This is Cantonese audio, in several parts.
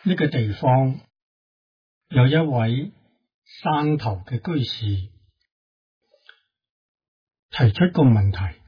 呢個地方有一位山頭嘅居士提出個問題，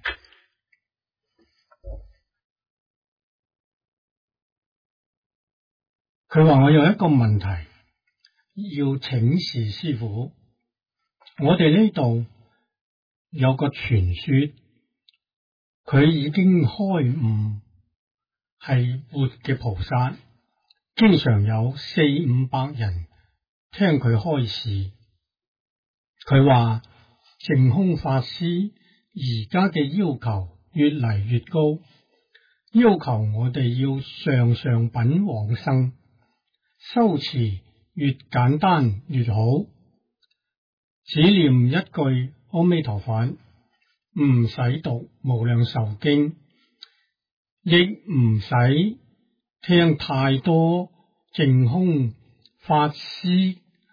佢話我有一個問題要請示師父。我哋呢度有個傳說，佢已經開悟，係活嘅菩薩，經常有400-500人聽佢開示。佢話淨空法師而家嘅要求越嚟越高，要求我哋要上上品往生，修持越簡單越好，只念一句阿彌陀佛，唔使讀無量壽經，亦唔使聽太多淨空法師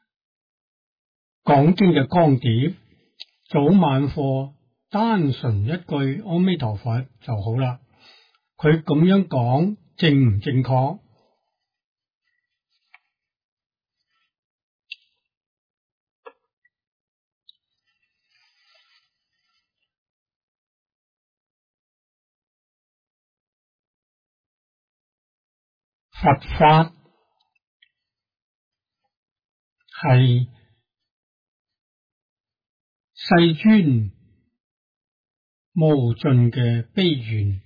講經嘅光碟，早晚課單純一句阿彌陀佛就好啦。佢咁樣講正唔正確？佛法係世尊無盡嘅悲願，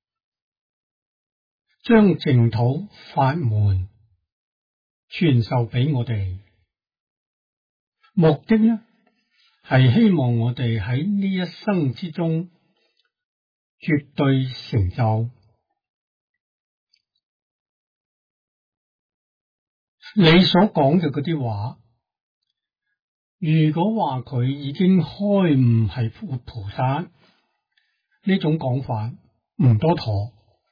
將淨土法門傳授俾我哋，目的呢係希望我哋喺呢一生之中絕對成就。你所講嘅嗰啲話，如果話佢已經開悟係活菩薩，呢種講法唔多妥。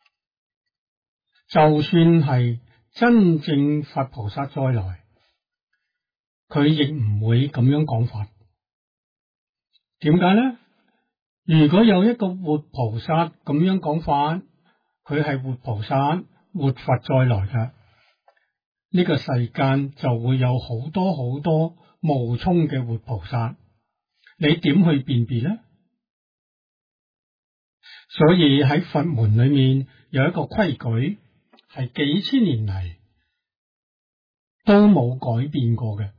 就算係真正佛菩薩再來，佢亦唔會咁樣講法。點解呢？如果有一個活菩薩咁樣講法，佢係活菩薩、活佛再來嘅，呢個世間就會有好多好多冒充嘅活菩薩，你點去辨別呢？所以喺佛門裏面有一個規矩，係幾千年嚟都冇改變過嘅。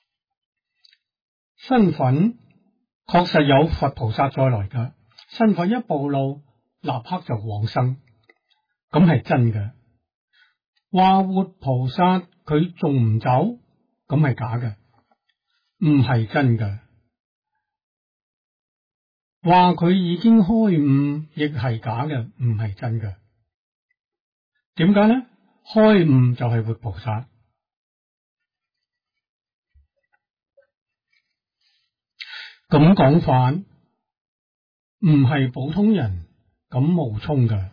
身份確實有佛菩薩再來㗎，身份一暴露，立刻就往生，咁係真嘅。話活菩薩佢仲唔走，咁係假嘅，唔係真嘅。話佢已經開悟，亦係假嘅，唔係真嘅。點解呢？開悟就係活菩薩。咁講法唔係普通人咁冒充嘅，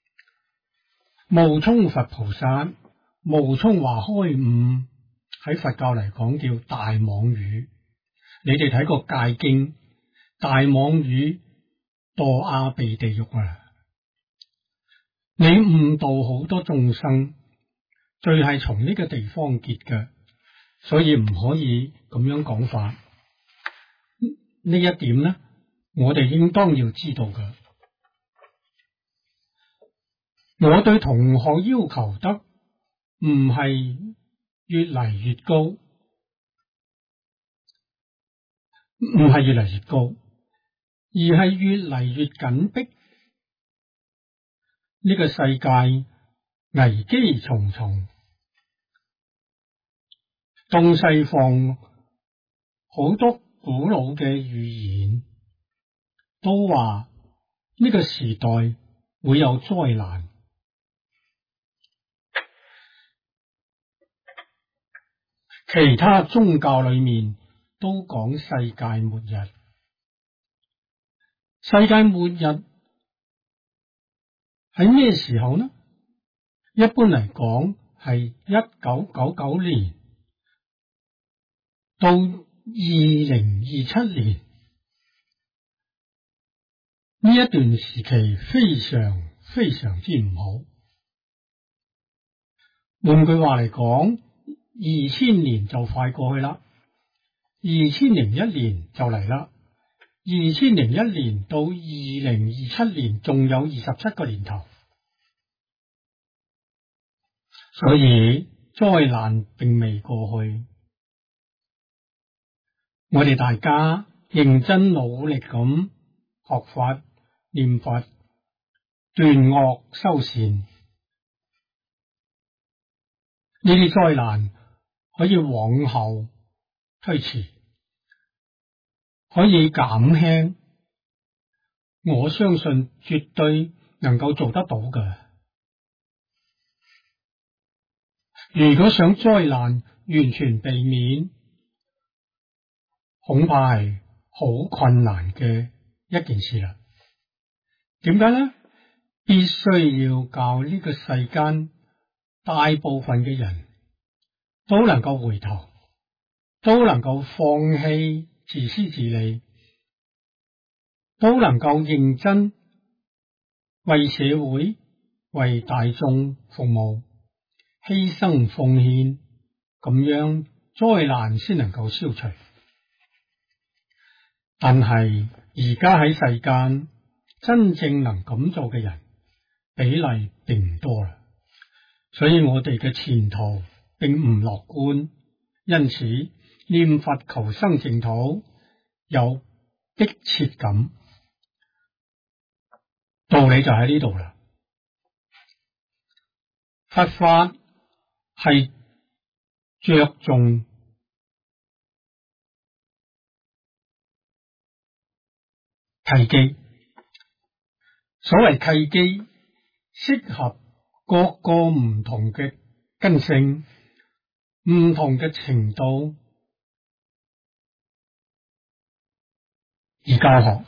冒充佛菩薩，冒充話開悟，喺佛教嚟講叫大妄語。你哋睇過戒經，大妄語墮阿鼻地獄啊！你誤導好多眾生，罪係從呢個地方結嘅，所以唔可以咁樣講法。呢一點呢，我哋應當要知道嘅。我對同學要求得唔係越嚟越高，唔係越嚟越高，而係越嚟越緊迫。呢個世界危機重重，東西方好多古老嘅預言都話呢個時代會有災難。其他宗教裏面都講世界末日。世界末日喺咩時候呢？一般嚟講係1999年到2027年呢一段時期非常非常之唔好。 換句話嚟講，2000年就快過去啦，2001年就嚟啦，2001年到2027年仲有27個年頭，所以災難並未過去。我哋大家認真努力咁學法、念佛、斷惡修善，呢啲災難可以往後推遲，可以減輕，我相信絕對能夠做得到嘅。如果想災難完全避免，恐怕係好困難嘅一件事啦。點解呢？必須要教呢個世間大部分嘅人都能夠回頭，都能夠放棄自私自利，都能夠認真為社會、為大眾服務，犧牲奉獻，咁樣災難先能夠消除。但係而家喺世間真正能咁做嘅人比例並唔多啦，所以我哋嘅前途並唔樂觀，因此念佛求生淨土有迫切感。道理就喺呢度啦，佛法係着重契機，所謂契機，適合各個唔同嘅根性、唔同嘅程度而教學，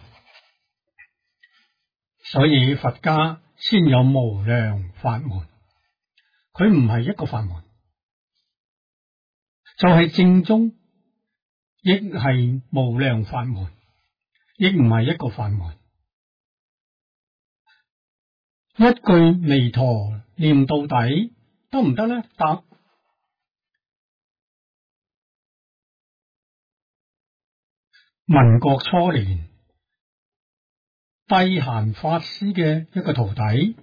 所以佛家先有無量法門。佢唔係一個法門，就係正宗，亦係無量法門，亦唔係一個法門。一句彌陀念到底得唔得呢？得。民國初年，諦閑法師嘅一個徒弟，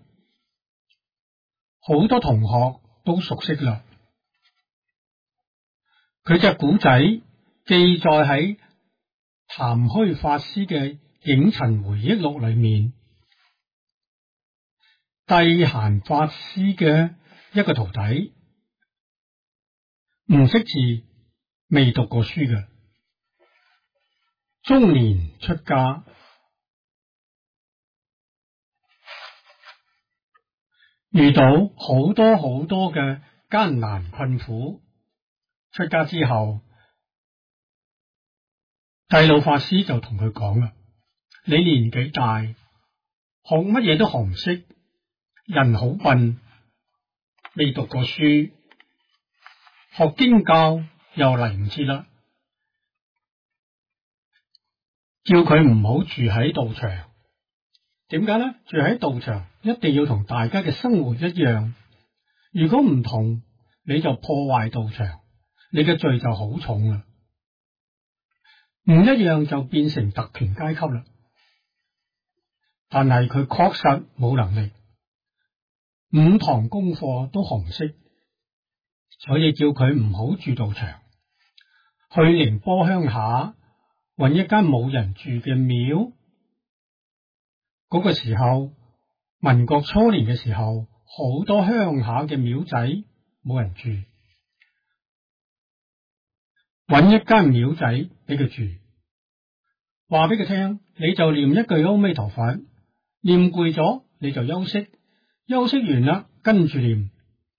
好多同學都熟悉啦。佢隻古仔記載喺倓虛法師嘅影陳回憶錄裏面。諦閑法師嘅一個徒弟，唔識字，未讀過書嘅，中年出家，遇到好多好多嘅艱難困苦。出家之後，諦老法師就同佢講啦：你年紀大，學乜嘢都學唔識，人好笨，未讀過書，學經教又嚟唔切啦。叫佢唔好住喺道場。點解呢？住喺道場一定要同大家嘅生活一樣，如果唔同，你就破壞道場，你嘅罪就好重啦。唔一樣就變成特權階級啦。但係佢確實冇能力，5堂功課都學唔識，所以叫佢唔好住道場，去寧波鄉下揾一間冇人住嘅廟。嗰個時候，民國初年嘅時候，好多鄉下嘅廟仔冇人住，揾一間廟仔俾佢住，話俾佢聽，你就念一句阿彌陀佛，念攰咗你就休息，休息完啦跟住念，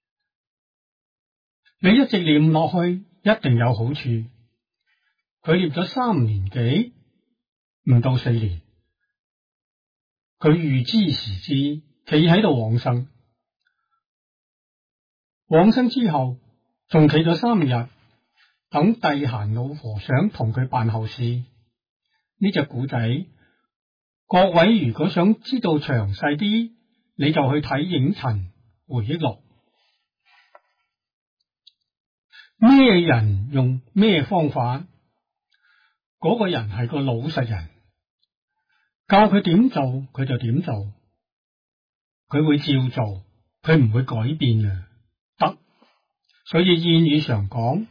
你一直念落去一定有好處。佢念咗3年幾，唔到4年，佢預知時至，企喺度往生。往生之後，仲企咗3日，等諦閑老和尚同佢辦後事。呢隻古仔，各位如果想知道詳細啲，你就去睇影陳回憶錄。 咩人用咩方法，嗰個人係個老實人，教佢點做佢就點做，佢會照做，佢唔會改變嘅，得。所以諺語常講，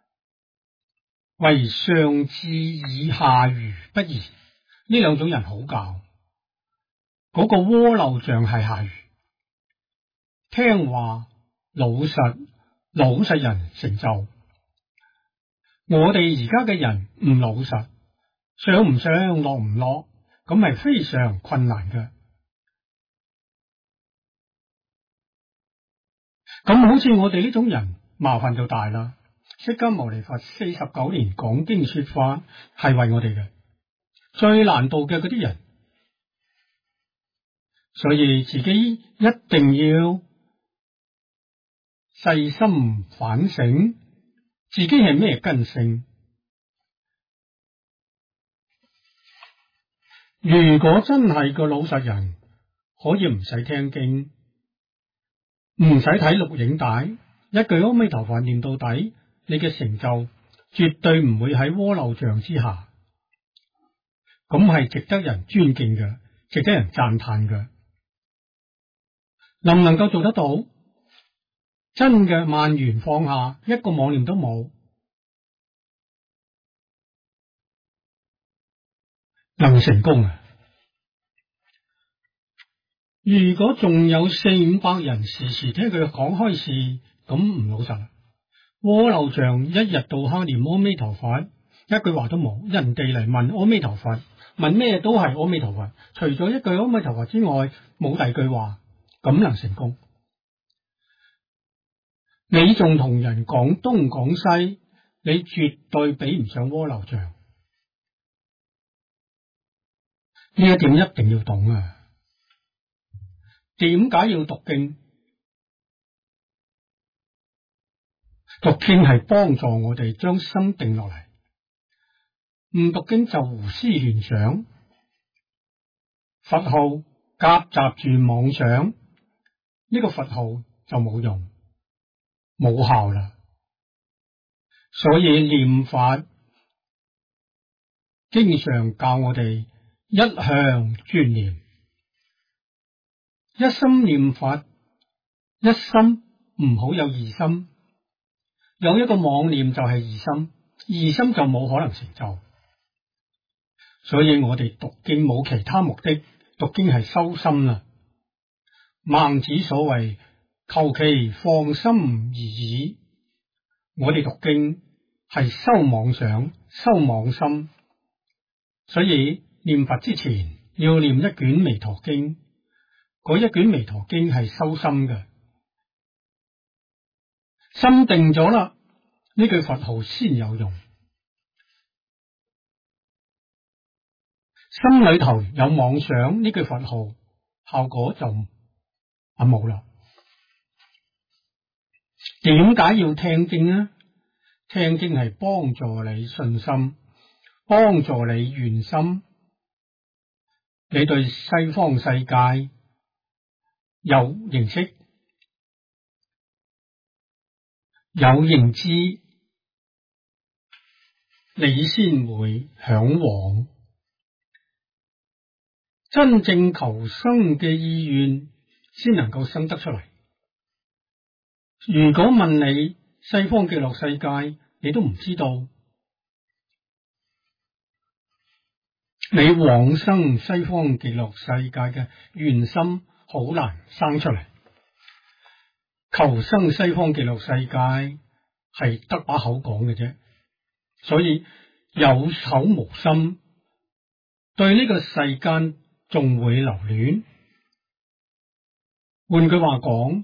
為上智以下愚不移，呢兩種人好教。嗰個鍋漏匠係下愚，聽話老實人成就。我哋而家嘅人唔老實，上唔上落唔落，咁係非常困難嘅。咁好似我哋呢種人，麻煩就大啦。釋迦牟尼佛49年講經說法係為我哋嘅，最難度嘅嗰啲人，所以自己一定要細心反省自己係咩根性。如果真係個老實人，可以唔使聽經，唔使睇錄影帶，一句阿彌陀佛念到底，你嘅成就絕對唔會喺鍋漏匠之下，咁係值得人尊敬嘅，值得人讚嘆嘅。能唔能夠做得到？真嘅萬緣放下，一個妄念都冇，能成功啊！如果仲有400-500人時時聽佢講開示，咁唔老實啦。鍋漏匠一日到黑念阿彌陀佛，一句話都冇。人哋嚟問阿彌陀佛，問咩都係阿彌陀佛，除咗一句阿彌陀佛之外，冇第二句話，咁能成功？你仲同人講東講西，你絕對比唔上鍋漏匠。呢一點一定要懂啊！點解要讀經？讀經係幫助我哋將心定落嚟，唔讀經就胡思亂想，佛號夾雜住妄想，呢個佛號就冇用冇效啦。所以念法經常教我哋一向專念，一心念佛，一心唔好有二心。有一個妄念就係二心，二心就冇可能成就。所以我哋讀經冇其他目的，讀經係修心啦。孟子所謂求其放心而已，我哋讀經係修妄想、修妄心。所以念佛之前要念一卷彌陀經，嗰一卷彌陀經係修心嘅。心定咗啦，呢句佛號先有用。心裏頭有妄想，呢句佛號效果就冇啦。點解要聽經呢？聽經係幫助你信心，幫助你願心。你對西方世界有認識，有認知，你先會向往。真正求生嘅意願先能夠生得出嚟。如果問你西方極樂世界，你都唔知道，你往生西方極樂世界嘅願心好難生出嚟。求生西方極樂世界係得把口講嘅啫，所以有口無心，對呢個世間仲會留戀。換句話講，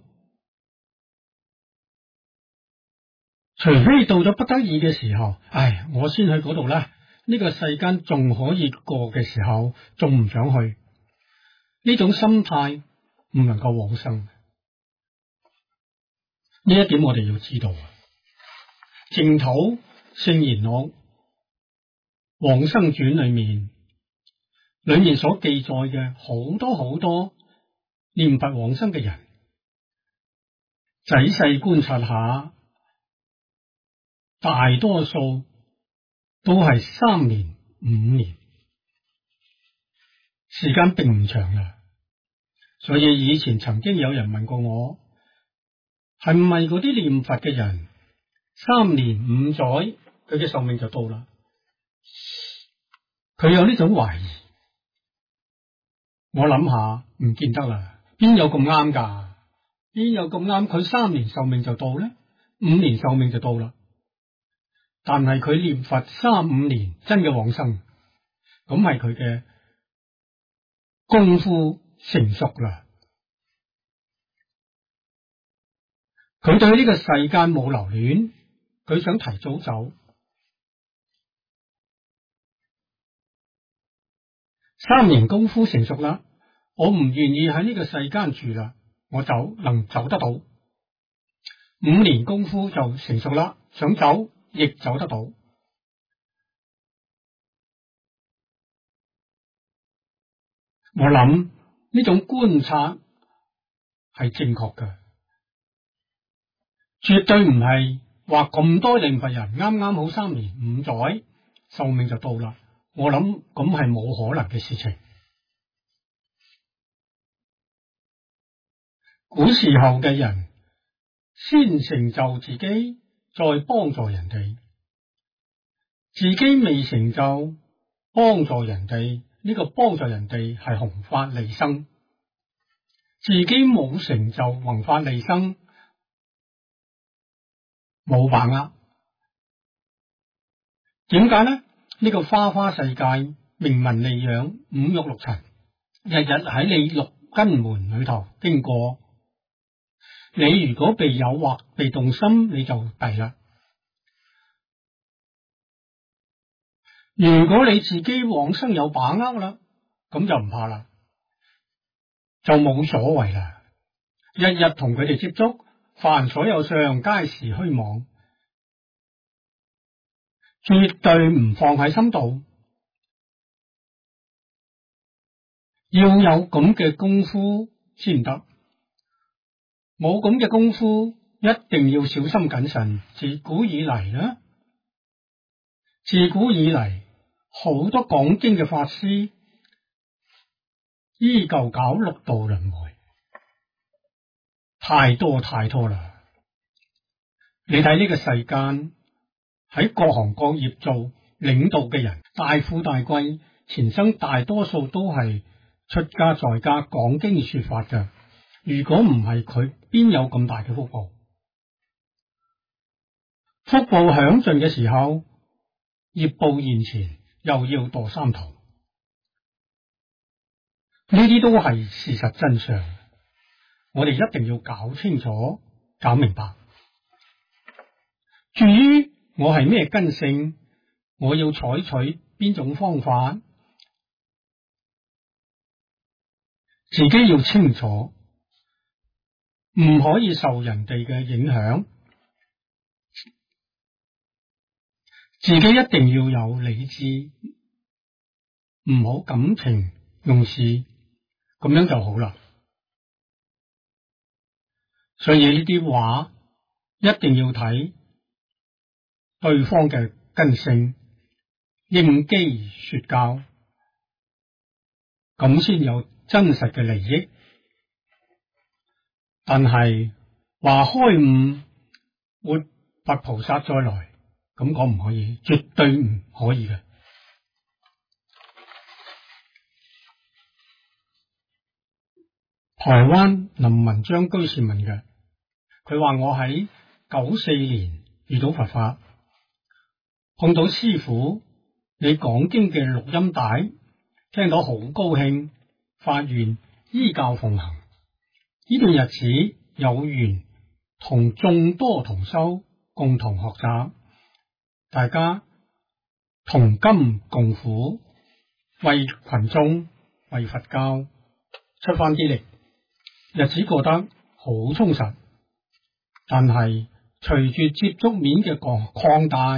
除非到咗不得已嘅時候，我先去嗰度啦。呢個世間仲可以過嘅時候，仲唔想去，呢種心態唔能夠往生。呢一點我哋要知道。淨土聖賢錄往生傳裏面所記載嘅好多好多念佛往生嘅人，仔細觀察下， 大多數都係3年、5年，時間並唔長啦。所以以前曾經有人問過我，係唔係嗰啲念佛嘅人3年5載佢嘅壽命就到啦？佢有呢種懷疑，我諗下唔見得啦，邊有咁啱㗎？邊有咁啱？佢3年壽命就到呢？5年壽命就到啦。但係佢念佛3、5年真嘅往生，咁係佢嘅功夫成熟啦。佢對呢個世間冇留戀，佢想提早走。3年功夫成熟啦，我唔願意喺呢個世間住啦，我能走得到。5年功夫就成熟啦，想走亦走得到。我諗呢種觀察係正確嘅，絕對唔係話咁多念佛人啱啱好3年5載壽命就到啦。我諗咁係冇可能嘅事情。古時候嘅人先成就自己，再幫助人哋，自己未成就，幫助人哋，呢個幫助人哋係弘法利生，自己冇成就弘法利生，冇把握。點解呢？呢個花花世界，名聞利養，五欲六塵，日日喺你六根門裏頭經過。你如果被誘惑、被動心，你就弊啦。如果你自己往生有把握啦，咁就唔怕啦，就冇所謂啦。日日同佢哋接觸，凡所有相，皆是虛妄，絕對唔放喺心度。要有咁嘅功夫先得。冇咁嘅功夫，一定要小心謹慎。自古以嚟，好多講經嘅法師依舊搞六道輪迴，太多啦。你睇呢個世間喺各行各業做領導嘅人，大富大貴，前生大多數都係出家在家講經說法嘅。如果唔係佢，邊有咁大嘅福報？福報享盡嘅時候，業報現前，又要墮三途。呢啲都係事實真相，我哋一定要搞清楚、搞明白。至於我係咩根性，我要採取邊種方法，自己要清楚。唔可以受人哋嘅影響，自己一定要有理智，唔好感情用事，咁樣就好啦。所以呢啲話一定要睇對方嘅根性，應機說教，咁先有真實嘅利益。但係話開悟活佛菩薩再來，咁講唔可以，絕對唔可以嘅。台灣林文章居士問嘅，佢話我喺94年遇到佛法，碰到師父你講經嘅錄音帶，聽到好高興，發願依教奉行。呢段日子有緣同眾多同修共同學習，大家同甘共苦，為群眾為佛教出翻啲力，日子過得好充實。但係隨住接觸面嘅擴大，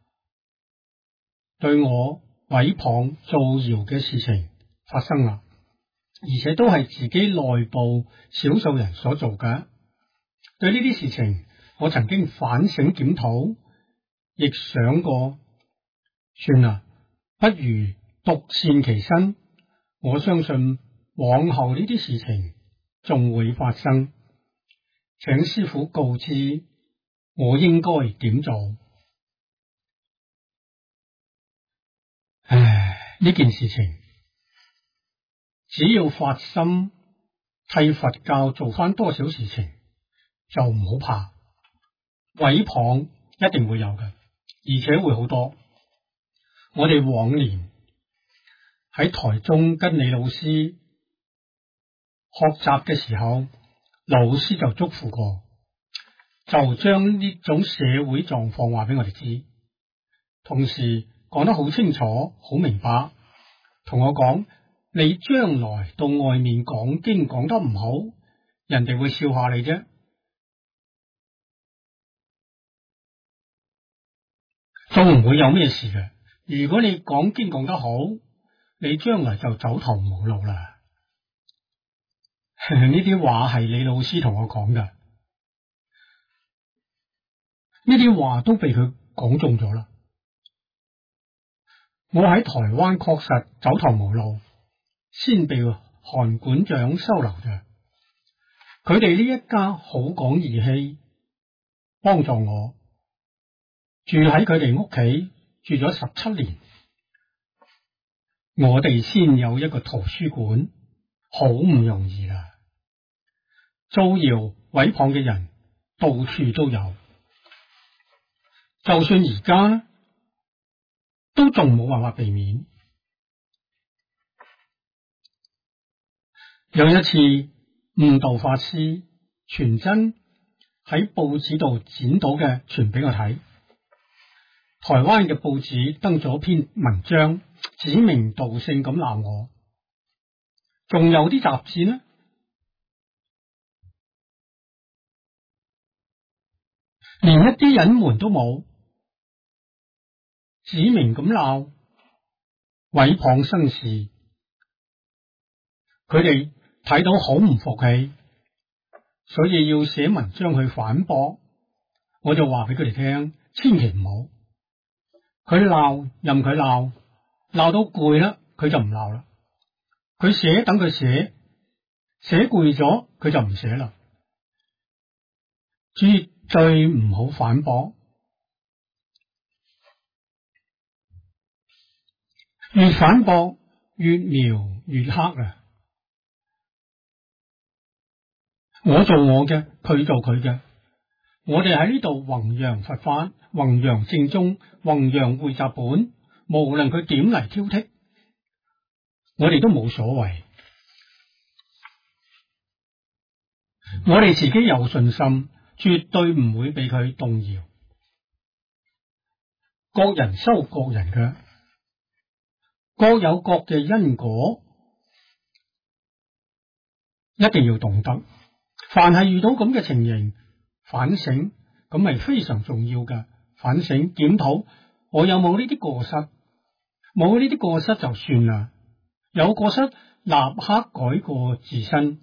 對我毀謗造謠嘅事情發生啦。而且都係自己內部少數人所做嘅。對呢啲事情，我曾經反省檢討， 亦想過，算啦，不如獨善其身。我相信往後呢啲事情仲會發生，請師父告知我應該點做。唉，呢件事情只要發心替佛教做翻多少事情，就唔好怕，毀謗一定會有嘅，而且會好多。我哋往年喺台中跟李老師學習嘅時候，老師就囑咐過，就將呢種社會狀況話俾我哋知，同時講得好清楚、好明白，同我講：你將來到外面講經講得唔好，人哋會笑下你啫，都唔會有咩事嘅。如果你講經講得好，你將來就走投無路啦。呢啲話係李老師同我講噶，呢啲話都被佢講中咗啦。我喺台灣確實走投無路，先被韓館長收留嘅。佢哋呢一家好講義氣，幫助我住喺佢哋屋企，住咗17年。我哋先有一個圖書館，好唔容易啦。造謠毀謗嘅人到處都有，就算而家呢，都仲冇辦法避免。有一次悟道法師傳真喺報紙度剪到嘅傳俾我睇，台灣嘅報紙登咗篇文章，指名道姓咁鬧我。仲有啲雜誌呢，連一啲隱瞞都冇，指明咁鬧，毀謗生事。佢哋睇到好唔服氣，所以要寫文章去反駁。我就話俾佢哋聽，千祈唔好。佢鬧任佢鬧，鬧到攰啦，佢就唔鬧啦。佢寫等佢寫，寫攰咗佢就唔寫啦。絕對唔好反駁，越反駁越描越黑啊！我做我嘅，佢做佢嘅。我哋喺呢度弘揚佛法，弘揚正宗，弘揚會集本，無論佢點嚟挑剔，我哋都冇所謂。我哋自己有信心，絕對唔會俾佢動搖。各人收各人嘅，各有各嘅因果，一定要懂得。凡係遇到咁嘅情形，反省咁係非常重要嘅。反省檢討，我有冇呢啲過失？冇呢啲過失就算啦，有過失立刻改過自身，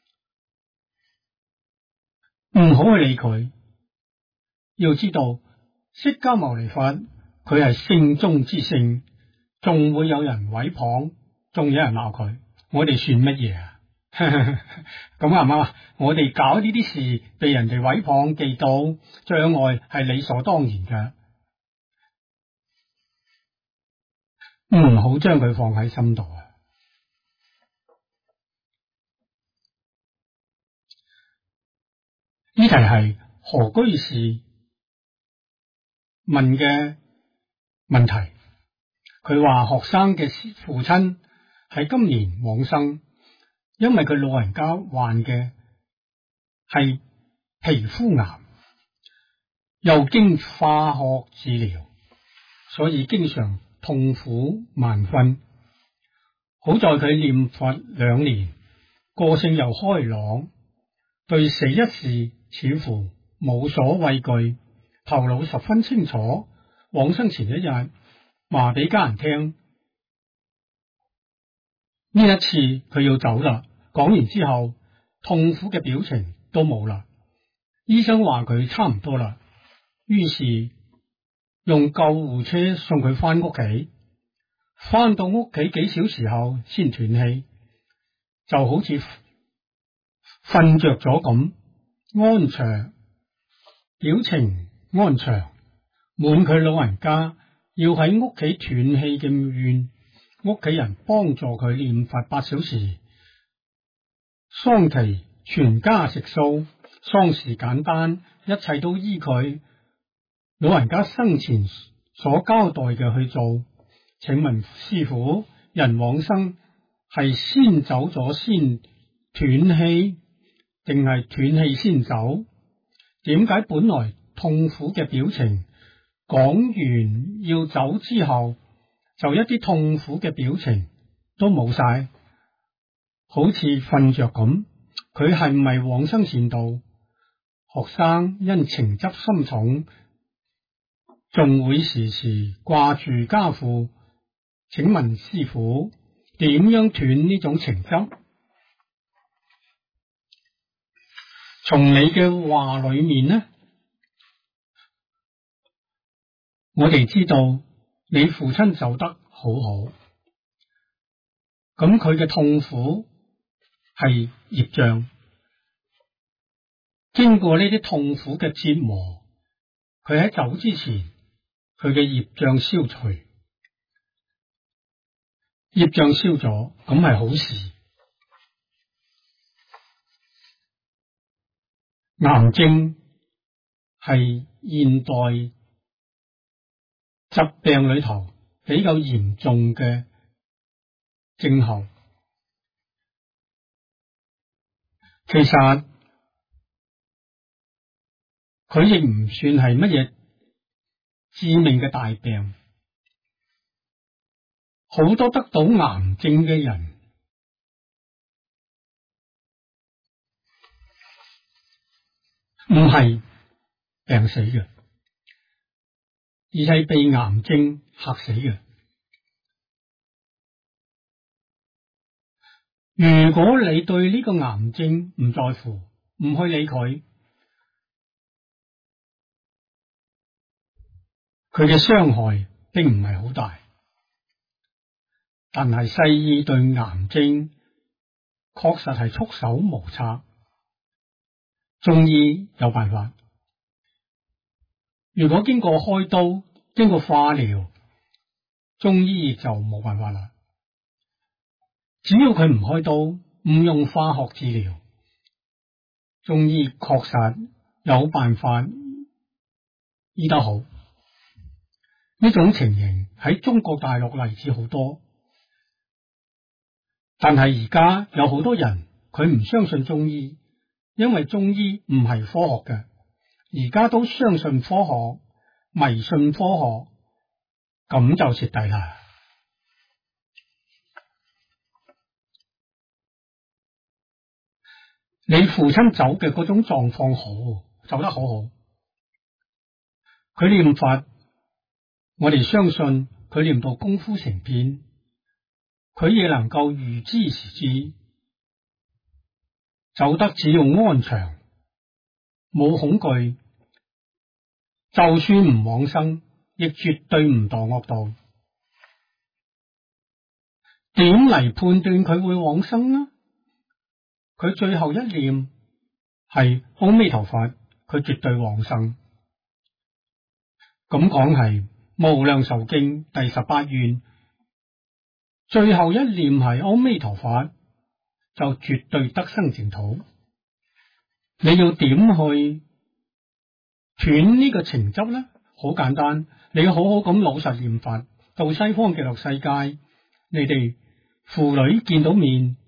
唔好去理佢。要知道釋迦牟尼佛佢係聖中之聖，仲會有人毀謗，仲有人鬧佢，我哋算乜嘢啊？咁啱唔啱啊？我哋搞呢啲事，被人哋毀謗、嫉妒、障礙，係理所當然嘅。唔好將佢放喺心度啊！呢題係何居士問嘅問題。佢話學生嘅父親喺今年往生。因為佢老人家患嘅係皮膚癌，又經化學治療，所以經常痛苦萬分。好在佢念佛2年，個性又開朗，對死一事似乎冇所畏懼，頭腦十分清楚。往生前一日話俾家人聽，呢一次佢要走啦。講完之後，痛苦嘅表情都冇啦。醫生話佢差唔多啦，於是用救護車送佢翻屋企，翻到屋企幾小時後先斷氣，就好似瞓着咗咁，安詳，表情安詳，滿佢老人家要喺屋企斷氣嘅願，屋企人幫助佢念佛8小時，喪期全家食素，喪事簡單，一切都依佢老人家生前所交代嘅去做。請問師父，人往生係先走咗先斷氣，定係斷氣先走？點解本來痛苦嘅表情講完要走之後，就一啲痛苦嘅表情都冇晒，好似瞓着咁？佢係唔係往生善道？學生因情執心重，仲會時時掛住家父，請問師父點樣斷呢種情執？從你嘅話裏面呢，我哋知道你父親走得好好，咁佢嘅痛苦係業障，經過呢啲痛苦嘅折磨，佢喺走之前，佢嘅業障消除，業障消咗，咁係好事。癌症係現代疾病裏頭比較嚴重嘅症候，其實佢亦唔算係乜嘢致命嘅大病。好多得到癌症嘅人唔係病死嘅，而係被癌症嚇死嘅。如果你對呢個癌症唔在乎，唔去理佢，佢嘅傷害並唔係好大。但係西醫對癌症確實係束手無策，中醫有辦法。如果經過開刀、經過化療，中醫就冇辦法啦。只要佢唔開刀，唔用化學治療，中醫確實有辦法醫得好。呢種情形喺中國大陸例子好多。但係而家有好多人佢唔相信中醫，因為中醫唔係科學嘅。而家都相信科學，迷信科學，咁就蝕底啦。你父親走嘅嗰種狀況好，走得好好。佢念佛，我哋相信佢念到功夫成片。佢亦能夠預知時至，走得只要安詳，冇恐懼，就算唔往生，亦絕對唔墮惡道。點嚟判斷佢會往生呢？佢最後一念係阿彌陀佛，佢絕對往生。咁講係無量壽經第18願。最後一念係阿彌陀佛，就絕對得生淨土。你要點去斷呢個情執呢？好簡單，你要好好咁老實念佛，到西方極樂世界，你哋父女見到面，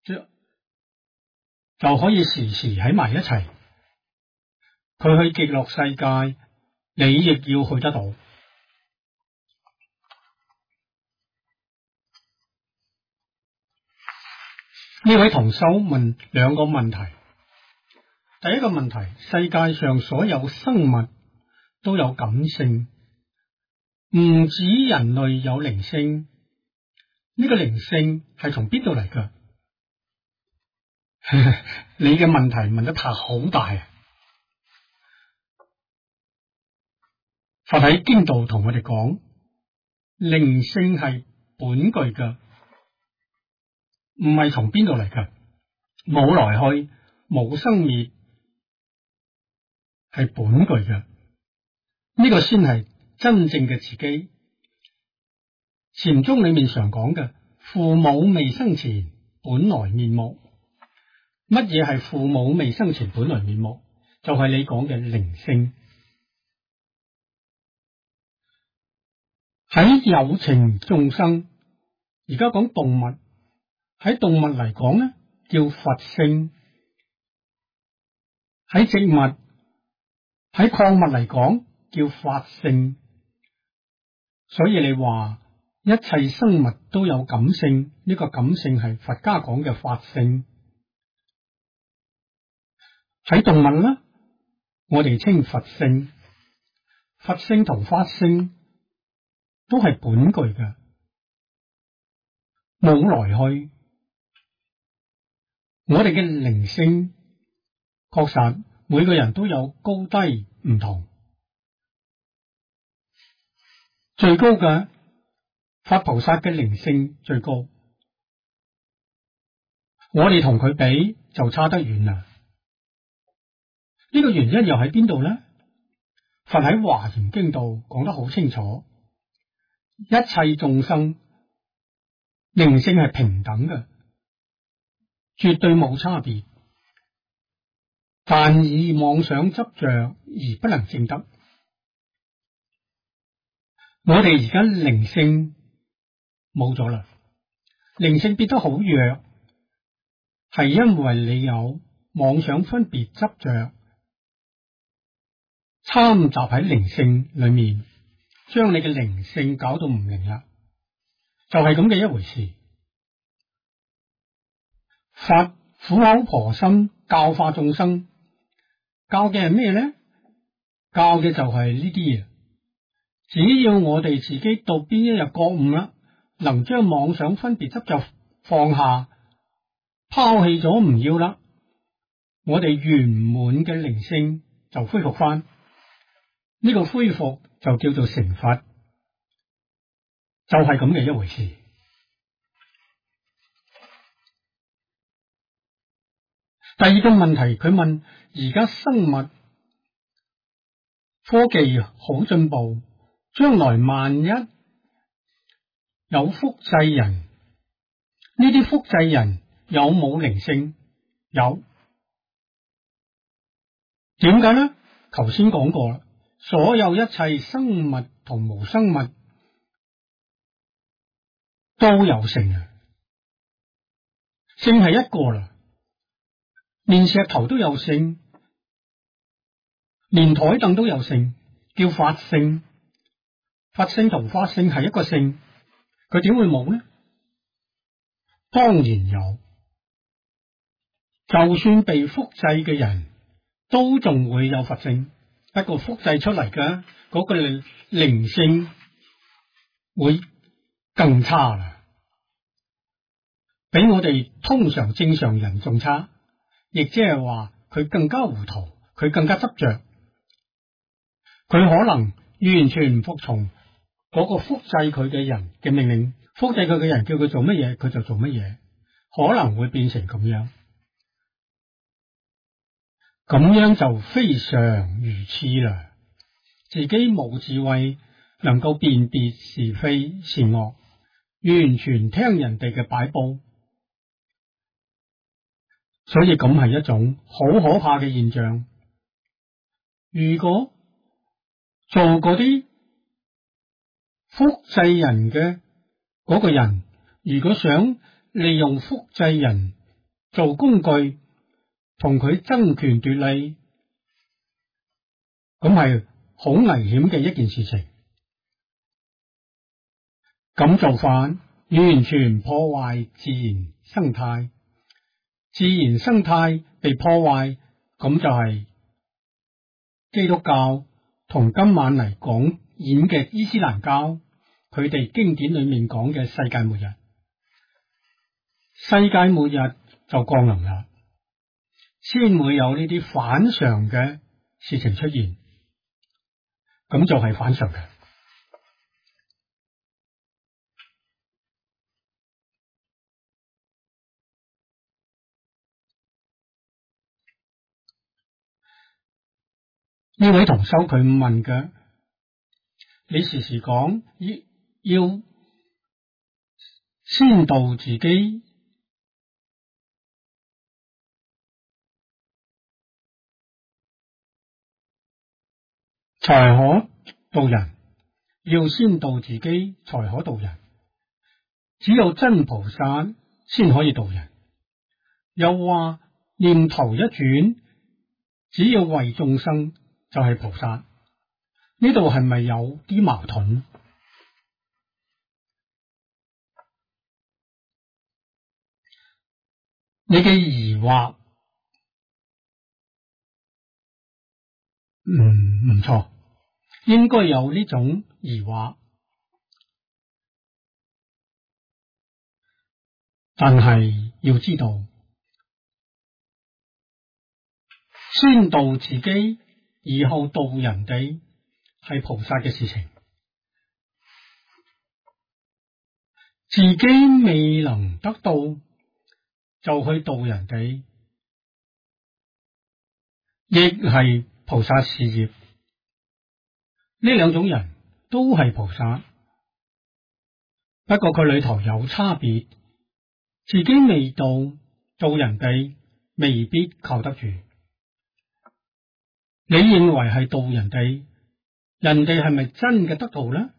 就可以時時喺埋一齊。佢去極樂世界，你亦要去得到。呢位同修問兩個問題。第一個問題，世界上所有生物都有感性，唔止人類有靈性。呢個靈性係從邊度嚟㗎？你嘅問題問得太好大啊！ 佛喺經度同我哋講，靈性係本具嘅，唔係從邊度嚟嘅，冇來去，冇生滅，係本具嘅。呢個先係真正嘅自己。禪宗裏面常講嘅，父母未生前本來面目。乜嘢係父母未生前本來面目？就係你講嘅靈性。喺有情眾生，而家講動物，喺動物嚟講咧，叫佛性；喺植物、喺礦物嚟講，叫法性。所以你話一切生物都有感性，呢個感性係佛家講嘅法性。喺動物啦，我哋稱佛性，佛性同法性都係本具嘅，冇來去。我哋嘅靈性確實每個人都有高低唔同，最高嘅佛菩薩嘅靈性最高，我哋同佢比就差得遠啦。呢個原因又喺邊度呢？佛喺華嚴經度講得好清楚，一切眾生靈性係平等嘅，絕對冇差別，但以妄想執着而不能證得。我哋而家靈性冇咗啦，靈性變得好弱，係因為你有妄想分別執着參雜喺靈性裏面，將你嘅靈性搞到唔靈啦，就係咁嘅一回事。佛苦口婆心教化眾生，教嘅係咩呢？教嘅就係呢啲嘢。只要我哋自己到邊一日覺悟啦，能將妄想分別執着放下，拋棄咗唔要啦，我哋圓滿嘅靈性就恢復翻。呢個恢復就叫做成佛，就係咁嘅一回事。第二個問題，佢問而家生物科技好進步，將來萬一有複製人，呢啲複製人有冇靈性？有。點解呢？頭先講過啦，所有一切生物同無生物都有性啊，性係一個啦，連石頭都有性，連台凳都有性，叫法性。法性同法性係一個性，佢點會冇呢？當然有，就算被複製嘅人都仲會有佛性，不過複製出嚟嘅嗰個靈性會更差啦，比我哋通常正常人仲差，亦即係話佢更加糊塗，佢更加執着，佢可能完全唔服從嗰個複製佢嘅人嘅命令，複製佢嘅人叫佢做乜嘢佢就做乜嘢，可能會變成咁樣，咁樣就非常愚癡啦。自己冇智慧，能夠辨別是非善惡，完全聽人哋嘅擺布，所以咁係一種好可怕嘅現象。如果做嗰啲複製人嘅嗰個人，如果想利用複製人做工具，同佢爭權奪利，咁係好危險嘅一件事情。咁做法完全破壞自然生態，自然生態被破壞，咁就係基督教同今晚嚟講演嘅伊斯蘭教，佢哋經典裏面講嘅世界末日，世界末日就降臨啦，先會有呢啲反常嘅事情出現。 咁就係反常嘅。呢位同修佢問嘅，你時時講要先度自己，才可度人，要先度自己才可度人，只有真菩薩先可以度人。又話念頭一轉，只要為眾生就係菩薩，呢度係咪有啲矛盾？你嘅疑惑唔錯，應該有呢種疑惑，但係要知道，先度自己，而後度人哋，係菩薩嘅事情。自己未能得到，就去度人哋，亦係菩薩事業。呢兩種人都係菩薩，不過佢裏頭有差別。自己未度，度人哋未必靠得住。你認為係度人哋，人哋係咪真嘅得到呢？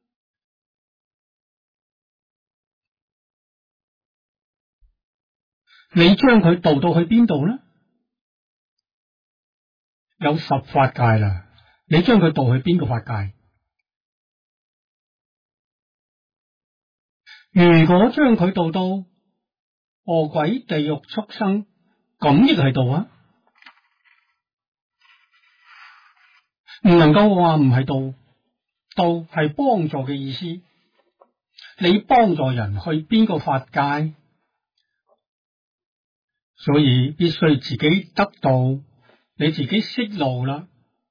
你將佢度到去邊度呢？有十法界啦，你將佢度去邊個法界？如果將佢度到餓鬼、地獄、畜生，咁亦係度啊？唔能夠話唔係度，度係幫助嘅意思。你幫助人去邊個法界？所以必須自己得到，你自己識路啦，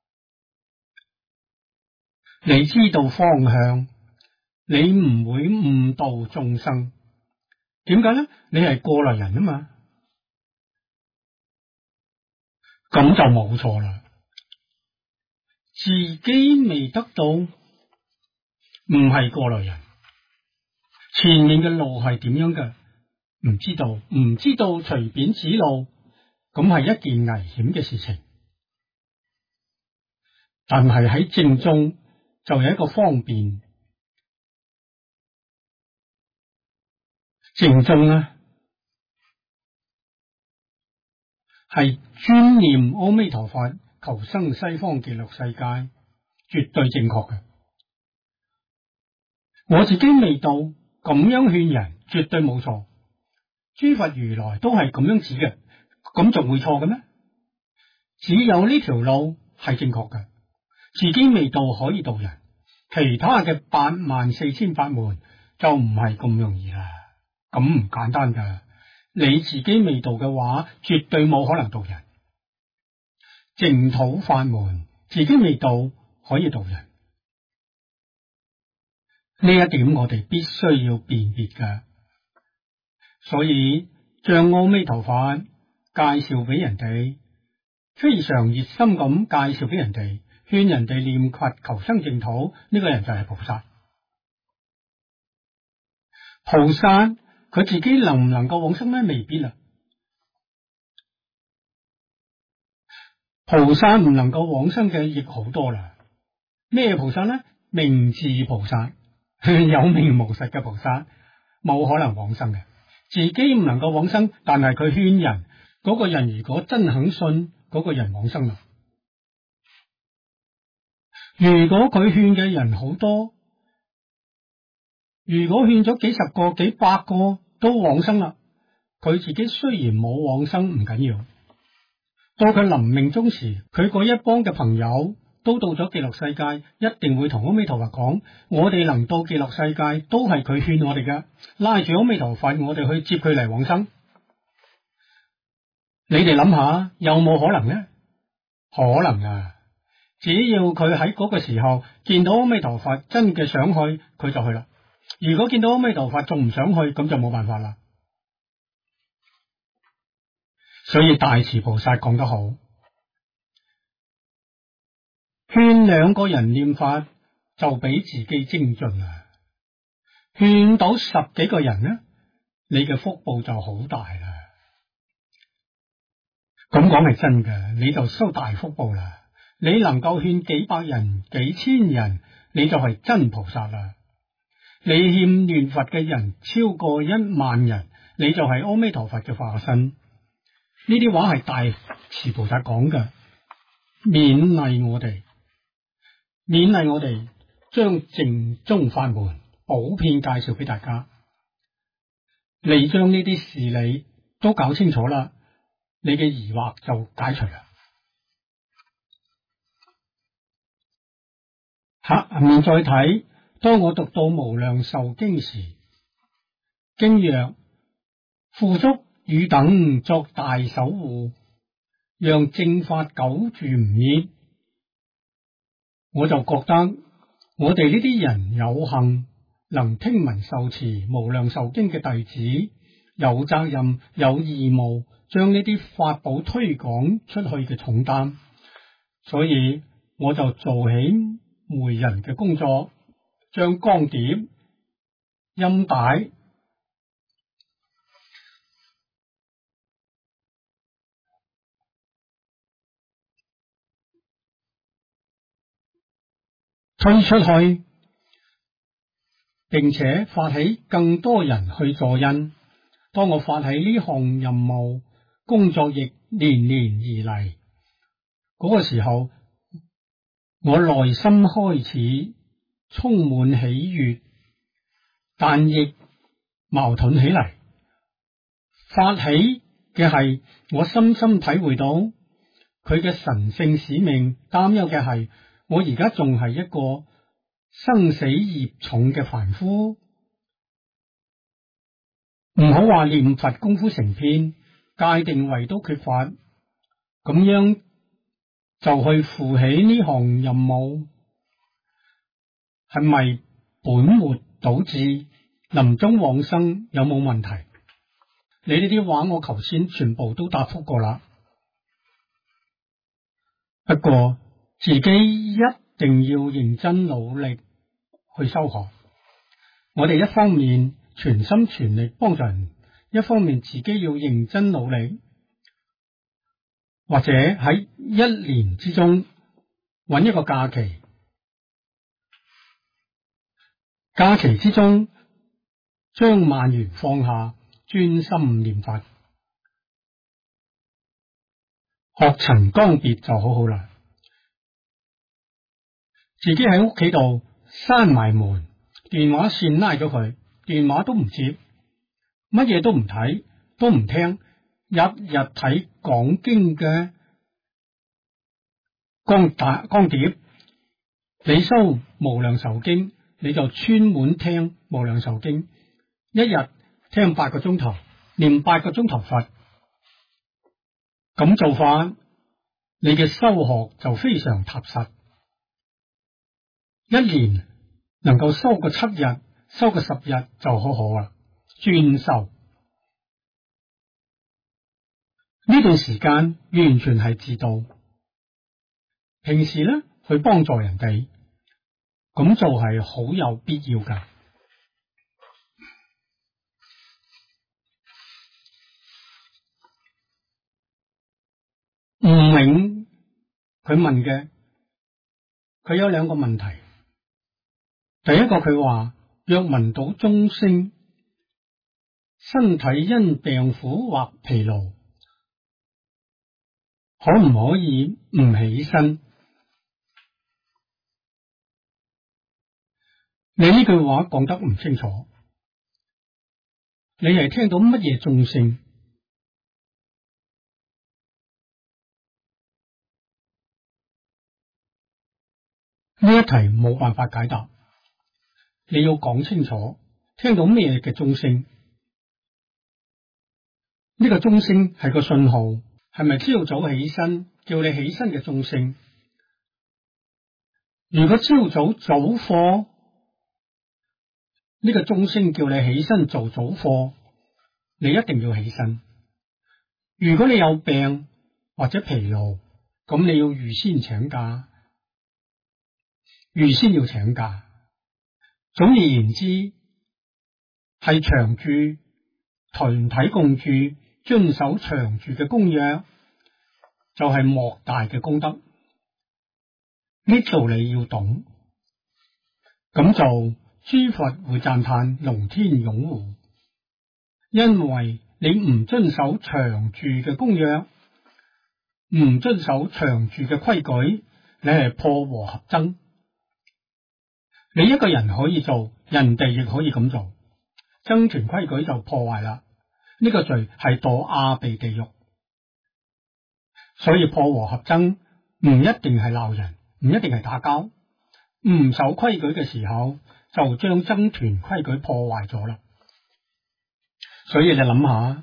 你知道方向，你唔會誤導眾生。點解呢？你係過來人啊嘛，咁就冇錯啦。自己未得到，唔係過來人，前面嘅路係點樣嘅？唔知道，唔知道隨便指路，咁係一件危險嘅事情。但係喺正中就有一個方便。正中呢係專念阿彌陀佛，求生西方極樂世界，絕對正確嘅。我自己未到，咁樣勸人絕對冇錯。諸佛如來都係咁樣指嘅，咁仲會錯嘅咩？只有呢條路係正確嘅，自己未到可以度人，其他嘅84000法門就唔係咁容易啦，咁唔簡單噶。你自己未到嘅話，絕對冇可能度人。淨土法門自己未到可以度人，呢一點我哋必須要辨別嘅。所以將阿彌陀佛介紹俾人哋，非常熱心咁介紹俾人哋，勸人哋念佛求生淨土，呢個人就係菩薩。菩薩佢自己能唔能夠往生呢？未必啦。菩薩唔能夠往生嘅亦好多啦。咩菩薩呢？名字菩薩，有名無實嘅菩薩，冇可能往生嘅。自己唔能夠往生，但係佢勸人，嗰個人如果真肯信，嗰個人往生啦。如果佢勸嘅人好多，如果勸咗幾十個、幾百個都往生啦，佢自己雖然冇往生唔緊要，到佢臨命終時，佢嗰一幫嘅朋友都到咗極樂世界，一定會同阿彌陀佛講，我哋能到極樂世界都係佢勸我哋嘅，拉住阿彌陀佛，我哋去接佢嚟往生。你哋諗下有冇可能呢？可能啊！ 只要佢喺嗰個時候見到阿彌陀佛真嘅想去，佢就去啦。如果見到阿彌陀佛仲唔想去，咁就冇辦法啦。所以大慈菩薩講得好，勸兩個人念法就比自己精進啦。勸到10幾個人呢，你嘅福報就好大啦。咁講係真嘅，你就收大福報啦。你能夠勸幾百人、幾千人，你就係真菩薩啦。你欠念佛嘅人超過1萬人，你就係阿彌陀佛嘅化身。呢啲話係大慈菩薩講嘅，勉勵我哋將淨宗法門普遍介紹俾大家。你將呢啲事理都搞清楚啦，你嘅疑惑就解除啦。下面再睇，當我讀到無量壽經時，經曰：付囑汝等作大守護，讓正法久住唔滅。我就覺得我哋呢啲人有幸能聽聞受持無量壽經嘅弟子，有責任有義務將呢啲法寶推廣出去嘅重擔，所以我就做起媒人嘅工作，將光碟、音帶、推出去，並且發起更多人去助印。當我發起呢項任務，工作亦年年而嚟。嗰個時候，我內心開始充滿喜悅，但亦矛盾起嚟。發起嘅係我深深體會到佢嘅神聖使命，擔憂嘅係我而家仲係一個生死業重嘅凡夫，唔好話念佛功夫成片，戒定慧都缺乏，咁樣就去負起呢項任務，係咪本末倒置？臨終往生有冇問題？你呢啲話我頭先全部都答覆過啦。不過自己一定要認真努力去修學。我哋一方面全心全力幫助人，一方面自己要認真努力，或者喺1年之中揾一個假期，假期之中將萬緣放下，專心念法，學陳光別就好好啦。自己喺屋企度閂埋門，電話線拉咗佢，電話都唔接，乜嘢都唔睇，都唔聽，日日睇講經嘅光碟。你修無量壽經，你就專門聽無量壽經，一日聽8個鐘頭，念8個鐘頭佛。咁做法，你嘅修學就非常踏實。1年能夠修個7日，修個10日就好好啦，專修。呢段時間完全係自度，平時咧去幫助人哋，咁做係好有必要噶。吳永佢問嘅，佢有2個問題。第一個佢話，若聞到鐘聲，身體因病苦或疲勞，可唔可以唔起身？你呢句話講得唔清楚，你係聽到乜嘢鐘聲？呢一題冇辦法解答，你要講清楚，聽到咩嘅鐘聲？呢個鐘聲係個信號，係咪朝早起身叫你起身嘅鐘聲？ 如果朝早早課，呢個鐘聲叫你起身做早課，你一定要起身。如果你有病或者疲勞，咁你要預先請假，預先要請假。總而言之，係長住、團體共住、遵守長住嘅公約，就係莫大嘅功德。呢道理要懂，咁就諸佛會讚歎龍天擁護，因為你唔遵守長住嘅公約，唔遵守長住嘅規矩，你係破和合僧。你一個人可以做，人哋亦可以咁做，僧團規矩就破壞啦。呢個罪係墮阿鼻地獄。所以破和合僧唔一定係鬧人，唔一定係打交，唔守規矩嘅時候就將僧團規矩破壞咗啦。所以你諗下，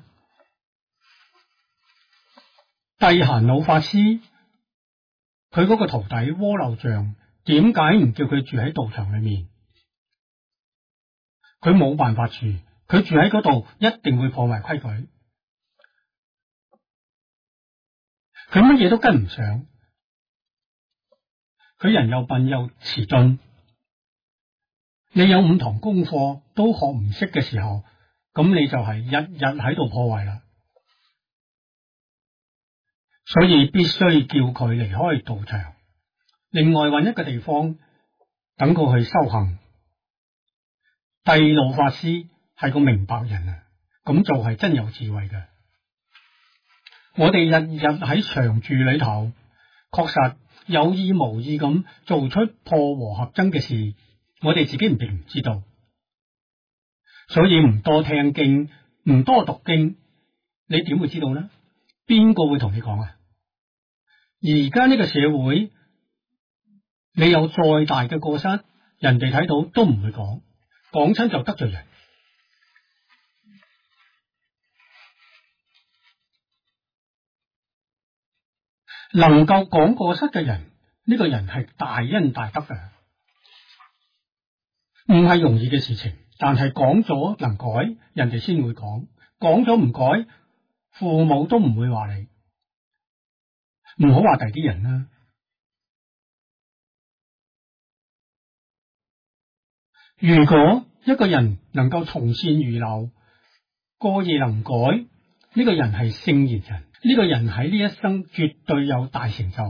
帝閑老法師佢嗰個徒弟窩樓像，點解唔叫佢住喺道場裏面？佢冇辦法住，佢住喺嗰度一定會破壞規矩，佢乜嘢都跟唔上，佢人又笨又遲鈍，你有5堂功課都學唔識嘅時候，咁你就係日日喺度破壞啦。所以必須叫佢離開道場，另外揾一個地方等佢去修行。帝老法師係個明白人啊，咁就係真有智慧嘅。我哋日日喺長住裏頭，確實有意無意咁做出破和合僧嘅事，我哋自己並唔知道。所以唔多聽經，唔多讀經，你點會知道呢？邊個會同你講啊？而家呢個社會，你有再大嘅過失，人哋睇到都唔會講，講親就得罪人。能夠講過失嘅人，呢個人係大恩大德嘅，唔係容易嘅事情。但係講咗能改，人哋先會講；講咗唔改，父母都唔會話你。唔好話第啲人啦。如果一個人能夠從善如流，過夜能改，呢個人係聖賢人，呢個人喺呢一生絕對有大成就。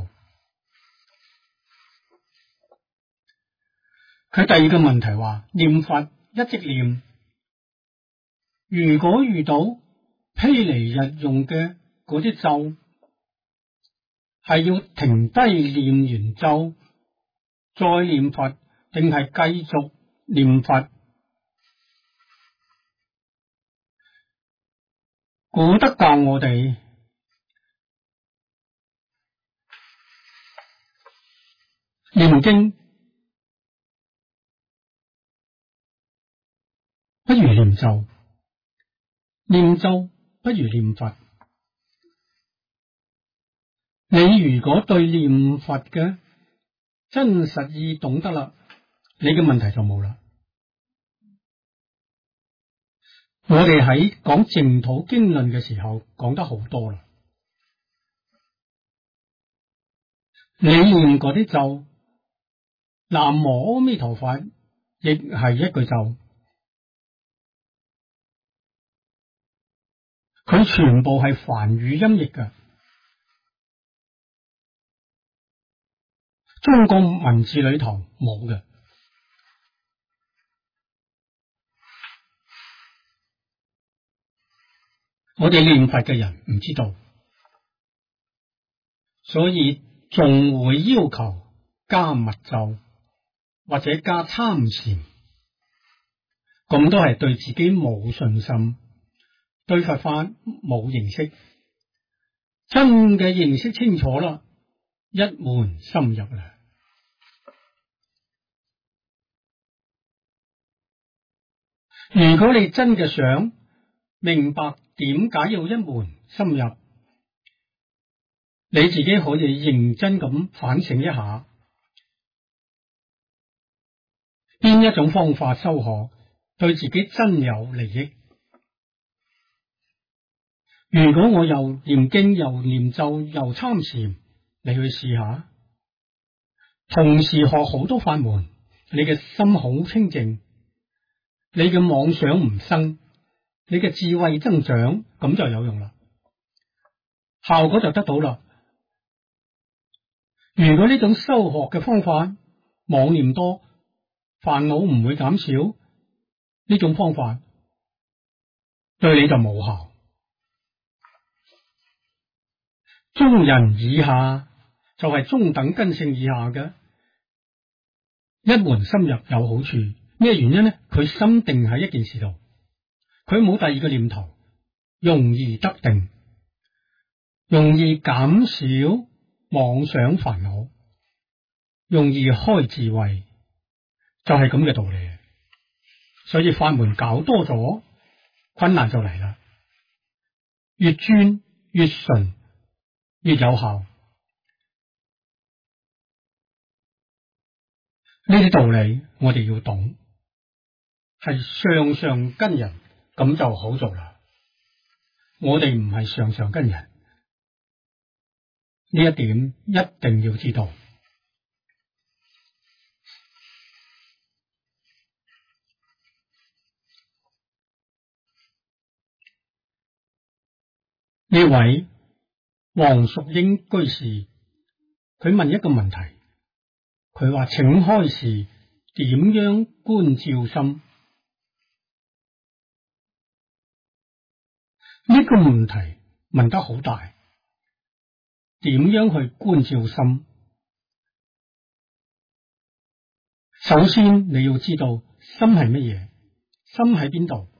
佢第二個問題話，念佛一直念，如果遇到毗尼日用嘅嗰啲咒，係要停低念完咒再念佛，定係繼續念佛？古德教我哋念經不如念咒，念咒不如念佛。你如果對念佛嘅真實意懂得啦，你嘅問題就冇啦。我哋喺講淨土經論嘅時候講得好多啦。你念嗰啲咒，南無阿彌陀佛，亦係一句咒，佢全部係梵語音譯嘅，中國文字裏頭冇嘅。我哋念佛嘅人唔知道，所以仲會要求加密咒或者加參禪，咁都係對自己冇信心，對佛法冇認識。真嘅認識清楚啦，一門深入啦。如果你真嘅想明白點解要一門深入，你自己可以認真咁反省一下， 邊一種方法修學對自己真有利益。如果我又念經又念咒又參禪，你去試下，同時學好多法門，你嘅心好清淨，你嘅妄想唔生，你嘅智慧增長，咁就有用啦，效果就得到啦。如果呢種修學嘅方法妄念多，煩惱唔會減少，呢種方法對你就冇效。中人以下就係中等根性以下嘅，一門深入有好處。咩原因呢？佢心定喺一件事度，佢冇第二個念頭，容易得定，容易減少妄想煩惱，容易開智慧，就係咁嘅道理。所以法門搞多咗，困難就嚟啦。越專越純越有效，呢啲道理我哋要懂，係上上根人咁就好做啦。我哋唔係上上根人，呢一點一定要知道。呢位黃淑英居士，佢問一個問題，佢話請開示點樣觀照心？呢個問題問得好大，點樣去觀照心？首先你要知道心係乜嘢，心喺邊度？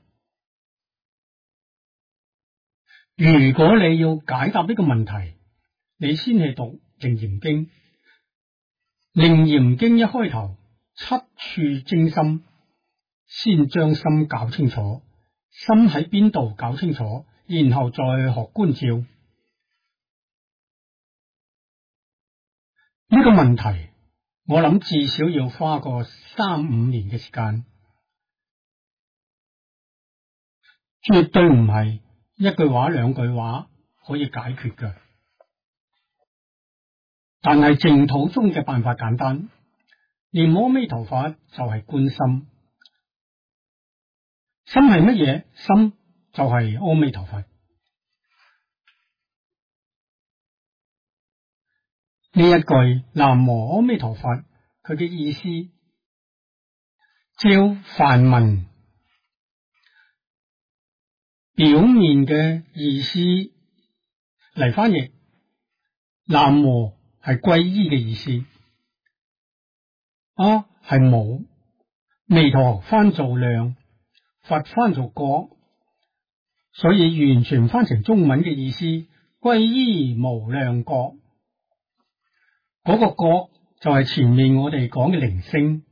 如果你要解答呢個問題，你先去讀楞嚴經。楞嚴經一開頭七處徵心，先將心搞清楚，心喺邊度搞清楚，然後再學觀照。呢個問題我諗至少要花個3-5年嘅時間，絕對唔係一句話兩句話可以解決嘅。但係淨土中嘅辦法簡單，念阿彌陀佛就係觀心。心係乜嘢？心就係阿彌陀佛。呢一句南無阿彌陀佛，佢嘅意思，照梵文表面嘅意思嚟翻譯，南無係皈依嘅意思，阿係無，彌陀翻做量，佛翻做覺，所以完全翻成中文嘅意思，皈依無量覺。嗰個覺就係前面我哋講嘅靈性，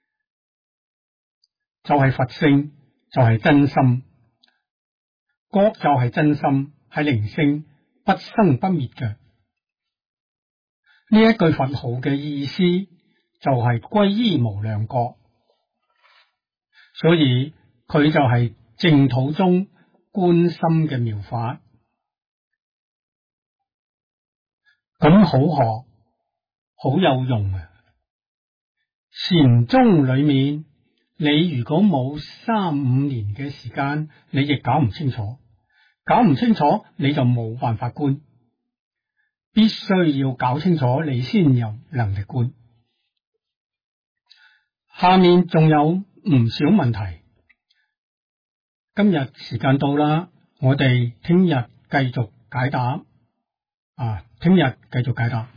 就係佛性，就係真心。覺就係真心，係靈性，不生不滅嘅。呢一句佛號嘅意思就係皈依無量覺，所以佢就係淨土中觀心嘅妙法。咁好學，好有用啊！禪宗裏面，你如果冇3-5年嘅時間，你亦搞唔清楚，搞唔清楚你就冇辦法觀，必須要搞清楚你先有能力觀。下面仲有唔少問題，今日時間到啦，我哋聽日繼續解答。聽日繼續解答。